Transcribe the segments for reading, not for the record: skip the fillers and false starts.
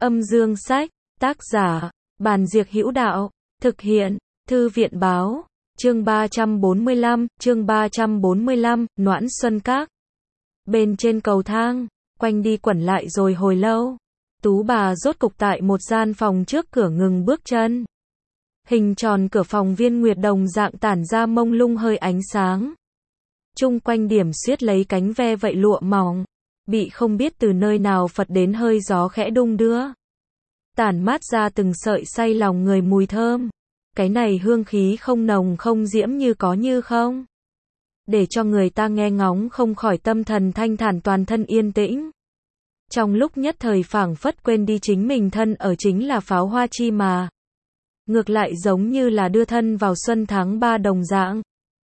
Âm dương sách, tác giả, Bàn Diệc Hữu Đạo, thực hiện, Thư viện Báo, chương 345, Noãn Xuân Các. Bên trên cầu thang, quanh đi quẩn lại rồi hồi lâu, Tú bà rốt cục tại một gian phòng trước cửa ngừng bước chân. Hình tròn cửa phòng viên nguyệt đồng dạng tản ra mông lung hơi ánh sáng. Chung quanh điểm xuyết lấy cánh ve vậy lụa mỏng, bị không biết từ nơi nào phật đến hơi gió khẽ đung đưa. Tản mát ra từng sợi say lòng người mùi thơm. Cái này hương khí không nồng không diễm như có như không. Để cho người ta nghe ngóng không khỏi tâm thần thanh thản toàn thân yên tĩnh. Trong lúc nhất thời phảng phất quên đi chính mình thân ở chính là pháo hoa chi mà. Ngược lại giống như là đưa thân vào xuân tháng 3 đồng dạng.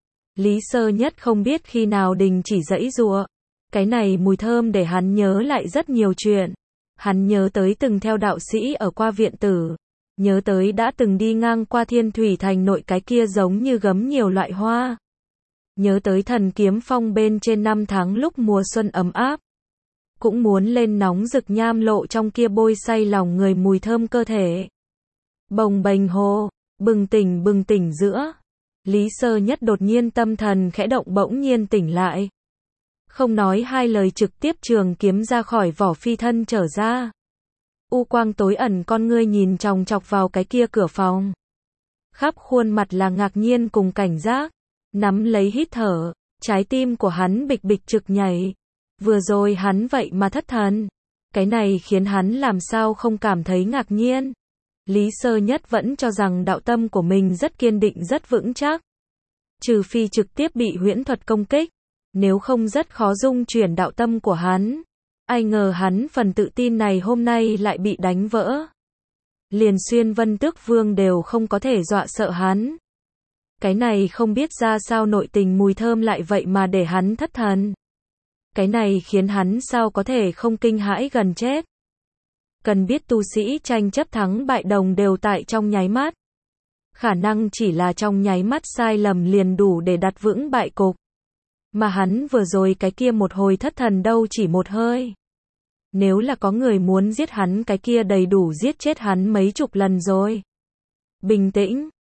Lý Sơ Nhất không biết khi nào đình chỉ giãy giụa. Cái này mùi thơm để hắn nhớ lại rất nhiều chuyện. Hắn nhớ tới từng theo đạo sĩ ở qua viện tử. Nhớ tới đã từng đi ngang qua Thiên Thủy Thành nội cái kia giống như gấm nhiều loại hoa. Nhớ tới Thần Kiếm Phong bên trên năm tháng lúc mùa xuân ấm áp. Cũng muốn lên nóng rực nham lộ trong kia bôi say lòng người mùi thơm cơ thể. Bồng bềnh hồ, bừng tỉnh giữa. Lý Sơ Nhất đột nhiên tâm thần khẽ động bỗng nhiên tỉnh lại. Không nói hai lời trực tiếp trường kiếm ra khỏi vỏ phi thân trở ra. U quang tối ẩn con ngươi nhìn chòng chọc vào cái kia cửa phòng. Khắp khuôn mặt là ngạc nhiên cùng cảnh giác. Nắm lấy hít thở, trái tim của hắn bịch bịch trực nhảy. Vừa rồi hắn vậy mà thất thần. Cái này khiến hắn làm sao không cảm thấy ngạc nhiên. Lý Sơ Nhất vẫn cho rằng đạo tâm của mình rất kiên định rất vững chắc. Trừ phi trực tiếp bị huyễn thuật công kích. Nếu không rất khó dung chuyển đạo tâm của hắn. Ai ngờ hắn phần tự tin này hôm nay lại bị đánh vỡ. Liền Xuyên Vân Tước Vương đều không có thể dọa sợ hắn. Cái này không biết ra sao nội tình mùi thơm lại vậy mà để hắn thất thần. Cái này khiến hắn sao có thể không kinh hãi gần chết. Cần biết tu sĩ tranh chấp thắng bại đồng đều tại trong nháy mắt. Khả năng chỉ là trong nháy mắt sai lầm liền đủ để đặt vững bại cục. Mà hắn vừa rồi cái kia một hồi thất thần đâu chỉ một hơi. Nếu là có người muốn giết hắn cái kia đầy đủ giết chết hắn mấy chục lần rồi. Bình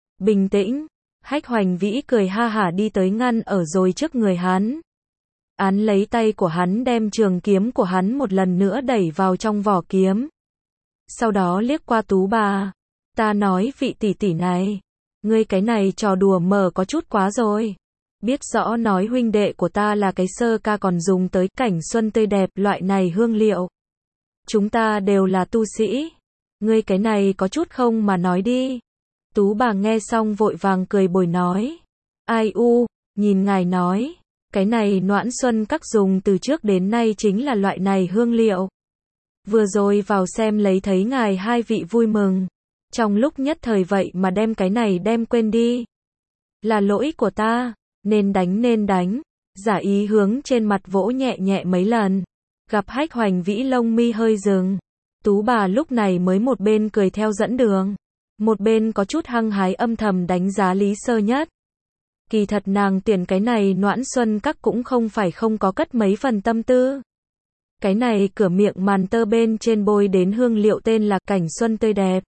tĩnh. Hách Hoành Vĩ cười ha hả đi tới ngăn ở rồi trước người hắn. Án lấy tay của hắn đem trường kiếm của hắn một lần nữa đẩy vào trong vỏ kiếm. Sau đó liếc qua Tú bà. Ta nói vị tỷ tỷ này. Ngươi cái này trò đùa mở có chút quá rồi. Biết rõ nói huynh đệ của ta là cái sơ ca còn dùng tới cảnh xuân tươi đẹp loại này hương liệu. Chúng ta đều là tu sĩ. Ngươi cái này có chút không mà nói đi. Tú bà nghe xong vội vàng cười bồi nói. Ai nhìn ngài nói. Cái này Noãn Xuân Các dùng từ trước đến nay chính là loại này hương liệu. Vừa rồi vào xem lấy thấy ngài hai vị vui mừng. Trong lúc nhất thời vậy mà đem cái này đem quên đi. Là lỗi của ta, nên đánh. Giả ý hướng trên mặt vỗ nhẹ nhẹ mấy lần. Gặp Hách Hoành Vĩ lông mi hơi dừng. Tú bà lúc này mới một bên cười theo dẫn đường. Một bên có chút hăng hái âm thầm đánh giá Lý Sơ Nhất. Kỳ thật nàng tuyển cái này Noãn Xuân Các cũng không phải không có cất mấy phần tâm tư. Cái này cửa miệng màn tơ bên trên bôi đến hương liệu tên là cảnh xuân tươi đẹp.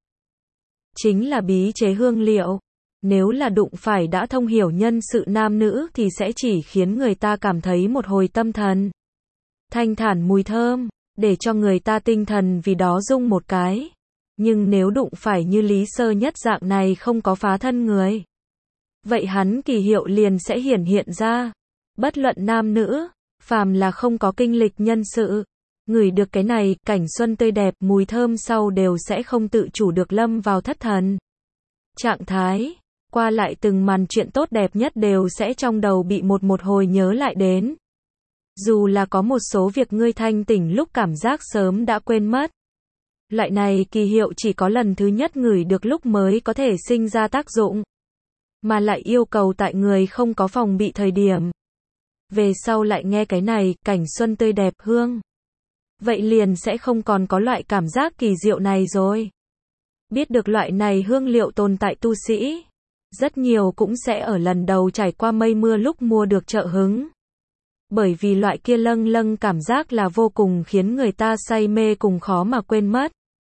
Chính là bí chế hương liệu. Nếu là đụng phải đã thông hiểu nhân sự nam nữ thì sẽ chỉ khiến người ta cảm thấy một hồi tâm thần. Thanh thản mùi thơm, để cho người ta tinh thần vì đó rung một cái. Nhưng nếu đụng phải như Lý Sơ Nhất dạng này không có phá thân người. Vậy hắn kỳ hiệu liền sẽ hiển hiện ra. Bất luận nam nữ, phàm là không có kinh lịch nhân sự. Ngửi được cái này, cảnh xuân tươi đẹp, mùi thơm sau đều sẽ không tự chủ được lâm vào thất thần. Trạng thái, qua lại từng màn chuyện tốt đẹp nhất đều sẽ trong đầu bị một hồi nhớ lại đến. Dù là có một số việc ngươi thanh tỉnh lúc cảm giác sớm đã quên mất. Loại này kỳ hiệu chỉ có lần thứ nhất ngửi được lúc mới có thể sinh ra tác dụng. Mà lại yêu cầu tại người không có phòng bị thời điểm. Về sau lại nghe cái này, cảnh xuân tươi đẹp hương. Vậy liền sẽ không còn có loại cảm giác kỳ diệu này rồi. Biết được loại này hương liệu tồn tại tu sĩ. Rất nhiều cũng sẽ ở lần đầu trải qua mây mưa lúc mua được trợ hứng. Bởi vì loại kia lâng lâng cảm giác là vô cùng khiến người ta say mê cùng khó mà quên mất.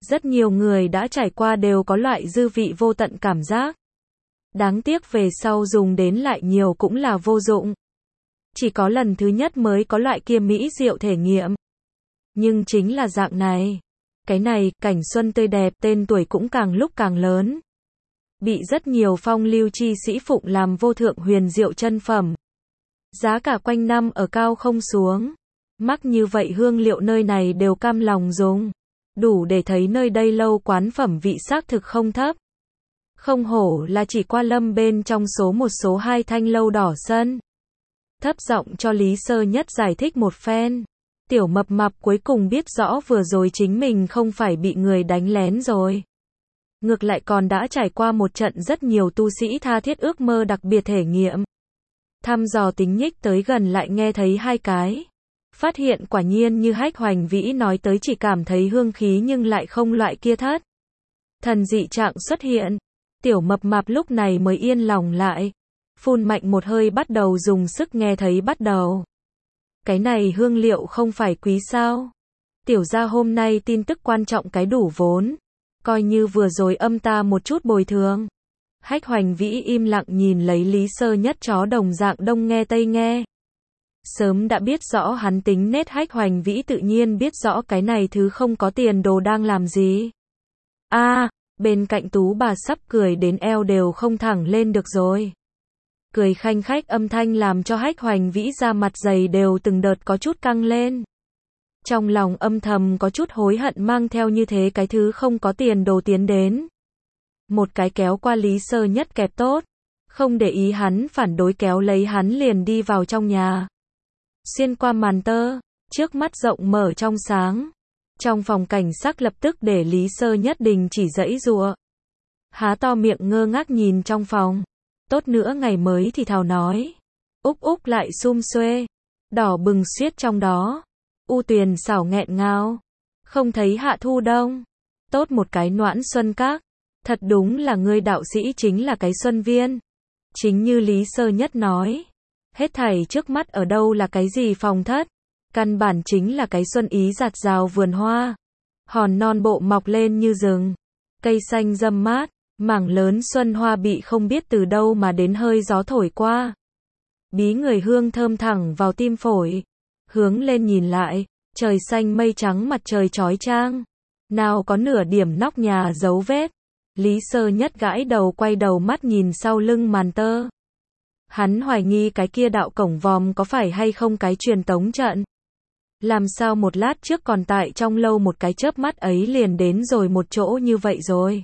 Rất nhiều người đã trải qua đều có loại dư vị vô tận cảm giác. Đáng tiếc về sau dùng đến lại nhiều cũng là vô dụng. Chỉ có lần thứ nhất mới có loại kia mỹ diệu thể nghiệm. Nhưng chính là dạng này. Cái này, cảnh xuân tươi đẹp, tên tuổi cũng càng lúc càng lớn. Bị rất nhiều phong lưu chi sĩ phụng làm vô thượng huyền diệu chân phẩm. Giá cả quanh năm ở cao không xuống. Mắc như vậy hương liệu nơi này đều cam lòng dùng. Đủ để thấy nơi đây lâu quán phẩm vị xác thực không thấp. Không hổ là chỉ qua lâm bên trong số 1 số 2 thanh lâu đỏ sân. Thấp giọng cho Lý Sơ Nhất giải thích một phen. Tiểu mập mạp cuối cùng biết rõ vừa rồi chính mình không phải bị người đánh lén rồi. Ngược lại còn đã trải qua một trận rất nhiều tu sĩ tha thiết ước mơ đặc biệt thể nghiệm. Thăm dò tính nhích tới gần lại nghe thấy 2 cái. Phát hiện quả nhiên như Hách Hoành Vĩ nói tới chỉ cảm thấy hương khí nhưng lại không loại kia thất. Thần dị trạng xuất hiện. Tiểu mập mạp lúc này mới yên lòng lại. Phun mạnh một hơi bắt đầu dùng sức nghe thấy bắt đầu. Cái này hương liệu không phải quý sao? Tiểu gia hôm nay tin tức quan trọng cái đủ vốn. Coi như vừa rồi âm ta một chút bồi thường. Hách Hoành Vĩ im lặng nhìn lấy Lý Sơ Nhất chó đồng dạng đông nghe tây nghe. Sớm đã biết rõ hắn tính nết, Hách Hoành Vĩ tự nhiên biết rõ cái này thứ không có tiền đồ đang làm gì. Bên cạnh tú bà sắp cười đến eo đều không thẳng lên được rồi. Cười khanh khách âm thanh làm cho Hách Hoành Vĩ da mặt dày đều từng đợt có chút căng lên. Trong lòng âm thầm có chút hối hận mang theo như thế cái thứ không có tiền đồ tiến đến. Một cái kéo qua Lý Sơ Nhất kẹp tốt. Không để ý hắn phản đối kéo lấy hắn liền đi vào trong nhà. Xuyên qua màn tơ, trước mắt rộng mở trong sáng. Trong phòng cảnh sắc lập tức để Lý Sơ Nhất đình chỉ giãy giụa. Há to miệng ngơ ngác nhìn trong phòng. Tốt nữa ngày mới thì thào nói. Úc lại sum xuê. Đỏ bừng xiết trong đó. U Tuyền xảo nghẹn ngào. Không thấy hạ thu đông. Tốt một cái Noãn Xuân Các. Thật đúng là ngươi đạo sĩ chính là cái Xuân Viên. Chính như Lý Sơ Nhất nói. Hết thảy trước mắt ở đâu là cái gì phòng thất. Căn bản chính là cái xuân ý rạt rào vườn hoa. Hòn non bộ mọc lên như rừng. Cây xanh râm mát. Mảng lớn xuân hoa bị không biết từ đâu mà đến hơi gió thổi qua. Bí người hương thơm thẳng vào tim phổi. Hướng lên nhìn lại. Trời xanh mây trắng mặt trời chói chang. Nào có nửa điểm nóc nhà dấu vết. Lý Sơ Nhất gãi đầu quay đầu mắt nhìn sau lưng màn tơ. Hắn hoài nghi cái kia đạo cổng vòm có phải hay không cái truyền tống trận. Làm sao một lát trước còn tại trong lâu một cái chớp mắt ấy liền đến rồi một chỗ như vậy rồi.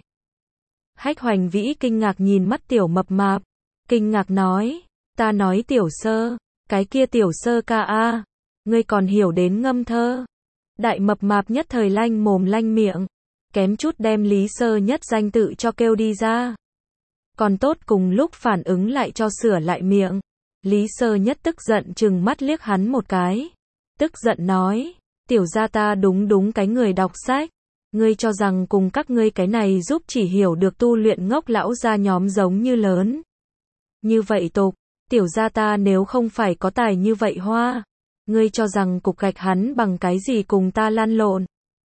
Hách Hoành Vĩ kinh ngạc nhìn mắt tiểu mập mạp. Kinh ngạc nói. Ta nói Tiểu Sơ. Cái kia Tiểu Sơ ca a. Ngươi còn hiểu đến ngâm thơ. Đại mập mạp nhất thời lanh mồm lanh miệng. Kém chút đem Lý Sơ Nhất danh tự cho kêu đi ra. Còn tốt cùng lúc phản ứng lại cho sửa lại miệng. Lý Sơ Nhất tức giận trừng mắt liếc hắn một cái. Tức giận nói. Tiểu gia ta đúng cái người đọc sách. Ngươi cho rằng cùng các ngươi cái này giúp chỉ hiểu được tu luyện ngốc lão gia nhóm giống như lớn. Như vậy tục. Tiểu gia ta nếu không phải có tài như vậy hoa. Ngươi cho rằng cục gạch hắn bằng cái gì cùng ta lan lộn.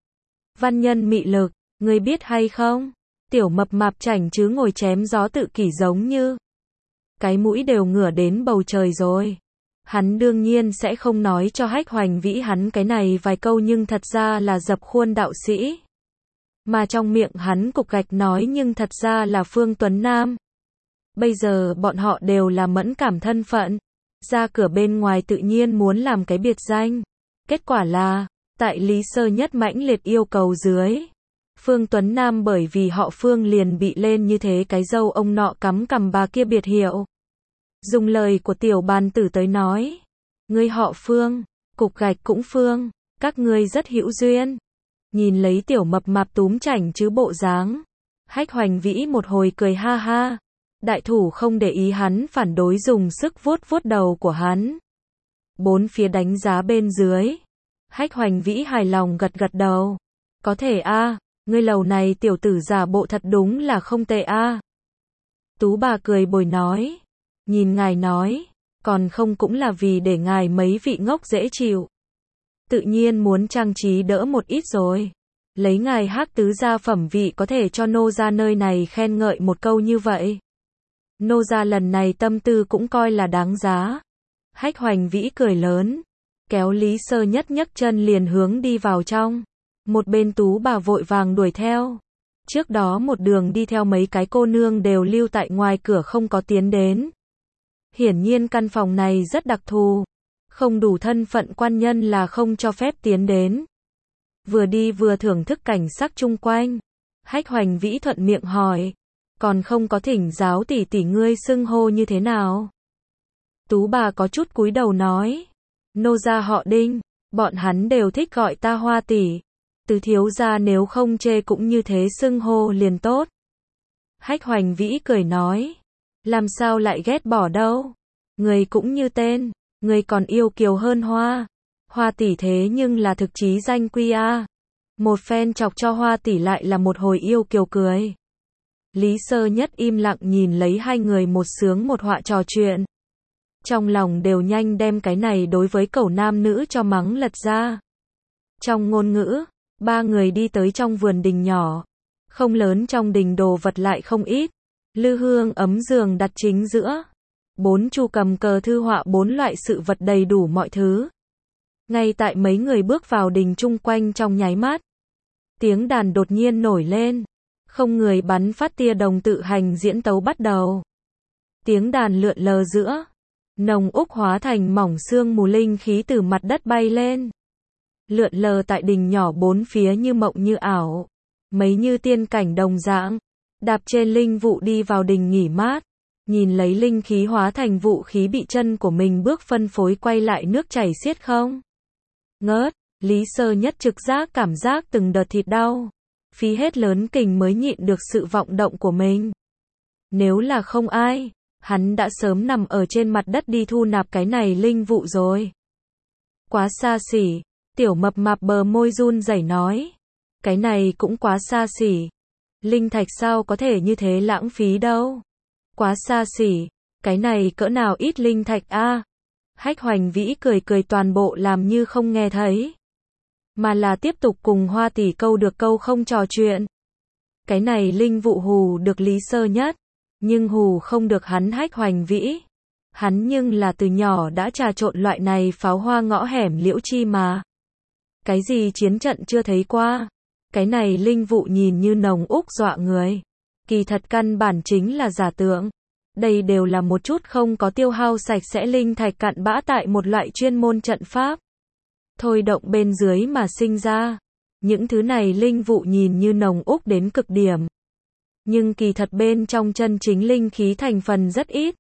Văn nhân mị lực. Ngươi biết hay không? Tiểu mập mạp chảnh chứ ngồi chém gió tự kỷ giống như. Cái mũi đều ngửa đến bầu trời rồi. Hắn đương nhiên sẽ không nói cho Hách Hoành Vĩ hắn cái này vài câu nhưng thật ra là dập khuôn đạo sĩ. Mà trong miệng hắn cục gạch nói nhưng thật ra là Phương Tuấn Nam. Bây giờ bọn họ đều là mẫn cảm thân phận. Ra cửa bên ngoài tự nhiên muốn làm cái biệt danh. Kết quả là, tại Lý Sơ Nhất mãnh liệt yêu cầu dưới. Phương Tuấn Nam bởi vì họ Phương liền bị lên như thế cái dâu ông nọ cắm cằm bà kia biệt hiệu. Dùng lời của tiểu bàn tử tới nói. Ngươi họ Phương, cục gạch cũng Phương, các ngươi rất hữu duyên. Nhìn lấy tiểu mập mạp túm chảnh chứ bộ dáng. Hách Hoành Vĩ một hồi cười ha ha. Đại thủ không để ý hắn phản đối dùng sức vuốt vuốt đầu của hắn. Bốn phía đánh giá bên dưới. Hách Hoành Vĩ hài lòng gật gật đầu. Có thể a, ngươi lầu này tiểu tử giả bộ thật đúng là không tệ a. Tú bà cười bồi nói. Nhìn ngài nói, còn không cũng là vì để ngài mấy vị ngốc dễ chịu. Tự nhiên muốn trang trí đỡ một ít rồi. Lấy ngài Hắc tứ gia phẩm vị có thể cho nô gia nơi này khen ngợi một câu như vậy. Nô gia lần này tâm tư cũng coi là đáng giá. Hách Hoành Vĩ cười lớn, kéo Lý Sơ Nhất nhấc chân liền hướng đi vào trong. Một bên Tú bà vội vàng đuổi theo. Trước đó một đường đi theo mấy cái cô nương đều lưu tại ngoài cửa không có tiến đến. Hiển nhiên căn phòng này rất đặc thù, không đủ thân phận quan nhân là không cho phép tiến đến. Vừa đi vừa thưởng thức cảnh sắc chung quanh. Hách Hoành Vĩ thuận miệng hỏi, còn không có thỉnh giáo tỷ tỷ ngươi xưng hô như thế nào? Tú bà có chút cúi đầu nói, nô gia họ Đinh, bọn hắn đều thích gọi ta Hoa tỷ. Từ thiếu gia nếu không chê cũng như thế xưng hô liền tốt. Hách Hoành Vĩ cười nói, làm sao lại ghét bỏ đâu? Người cũng như tên, người còn yêu kiều hơn Hoa. Hoa tỷ thế nhưng là thực chí danh quy a. Một phen chọc cho Hoa tỷ lại là một hồi yêu kiều cười. Lý Sơ Nhất im lặng nhìn lấy hai người một sướng một họa trò chuyện. Trong lòng đều nhanh đem cái này đối với cẩu nam nữ cho mắng lật ra. Trong ngôn ngữ, ba người đi tới trong vườn đình nhỏ. Không lớn, trong đình đồ vật lại không ít. Lư hương ấm giường đặt chính giữa. 4 chu cầm cờ thư họa 4 loại sự vật đầy đủ mọi thứ. Ngay tại mấy người bước vào đình chung quanh trong nháy mắt, tiếng đàn đột nhiên nổi lên. Không người bắn phát tia đồng tự hành diễn tấu bắt đầu. Tiếng đàn lượn lờ giữa nồng úc hóa thành mỏng sương mù, linh khí từ mặt đất bay lên. Lượn lờ tại đình nhỏ bốn phía như mộng như ảo. Mấy như tiên cảnh đồng dạng. Đạp trên linh vụ đi vào đình nghỉ mát. Nhìn lấy linh khí hóa thành vũ khí bị chân của mình bước phân phối quay lại nước chảy xiết không ngớt. Lý Sơ Nhất trực giác cảm giác từng đợt thịt đau. Phí hết lớn kình mới nhịn được sự vọng động của mình. Nếu là không ai, hắn đã sớm nằm ở trên mặt đất đi thu nạp cái này linh vụ rồi. Quá xa xỉ, tiểu mập mạp bờ môi run rẩy nói. Cái này cũng quá xa xỉ. Linh thạch sao có thể như thế lãng phí đâu. Quá xa xỉ, cái này cỡ nào ít linh thạch a. Hách Hoành Vĩ cười cười toàn bộ làm như không nghe thấy. Mà là tiếp tục cùng Hoa tỷ câu được câu không trò chuyện. Cái này linh vụ hù được Lý Sơ Nhất, nhưng hù không được hắn Hách Hoành Vĩ. Hắn nhưng là từ nhỏ đã trà trộn loại này pháo hoa ngõ hẻm liễu chi mà. Cái gì chiến trận chưa thấy qua. Cái này linh vụ nhìn như nồng úc dọa người. Kỳ thật căn bản chính là giả tượng. Đây đều là một chút không có tiêu hao sạch sẽ linh thạch cặn bã tại một loại chuyên môn trận pháp thôi động bên dưới mà sinh ra. Những thứ này linh vụ nhìn như nồng úc đến cực điểm. Nhưng kỳ thật bên trong chân chính linh khí thành phần rất ít.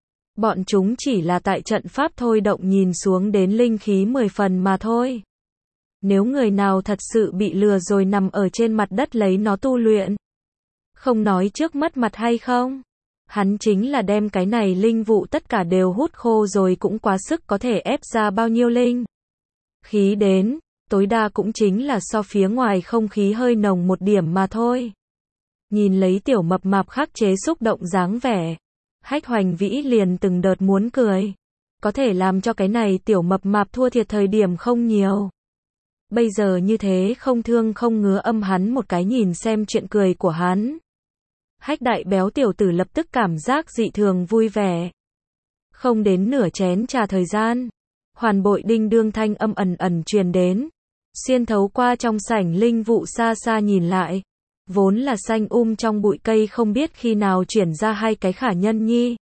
Bọn chúng chỉ là tại trận pháp thôi động nhìn xuống đến linh khí 10 phần mà thôi. Nếu người nào thật sự bị lừa rồi nằm ở trên mặt đất lấy nó tu luyện. Không nói trước mất mặt hay không. Hắn chính là đem cái này linh vụ tất cả đều hút khô rồi cũng quá sức có thể ép ra bao nhiêu linh khí đến, tối đa cũng chính là so phía ngoài không khí hơi nồng một điểm mà thôi. Nhìn lấy tiểu mập mạp khắc chế xúc động dáng vẻ, Hách Hoành Vĩ liền từng đợt muốn cười. Có thể làm cho cái này tiểu mập mạp thua thiệt thời điểm không nhiều. Bây giờ như thế không thương không ngứa âm hắn một cái nhìn xem chuyện cười của hắn. Hách đại béo tiểu tử lập tức cảm giác dị thường vui vẻ. Không đến nửa chén trà thời gian, hoàn bội đinh đương thanh âm ẩn ẩn truyền đến. Xuyên thấu qua trong sảnh linh vụ xa xa nhìn lại. Vốn là xanh trong bụi cây không biết khi nào chuyển ra hai cái khả nhân nhi.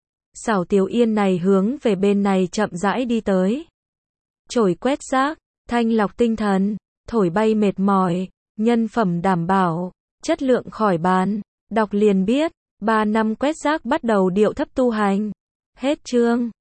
Xảo Tiểu Yên này hướng về bên này chậm rãi đi tới. Chổi quét rác, thanh lọc tinh thần, thổi bay mệt mỏi, nhân phẩm đảm bảo, chất lượng khỏi bàn. Đọc liền biết, 3 năm quét rác bắt đầu điệu thấp tu hành. Hết chương.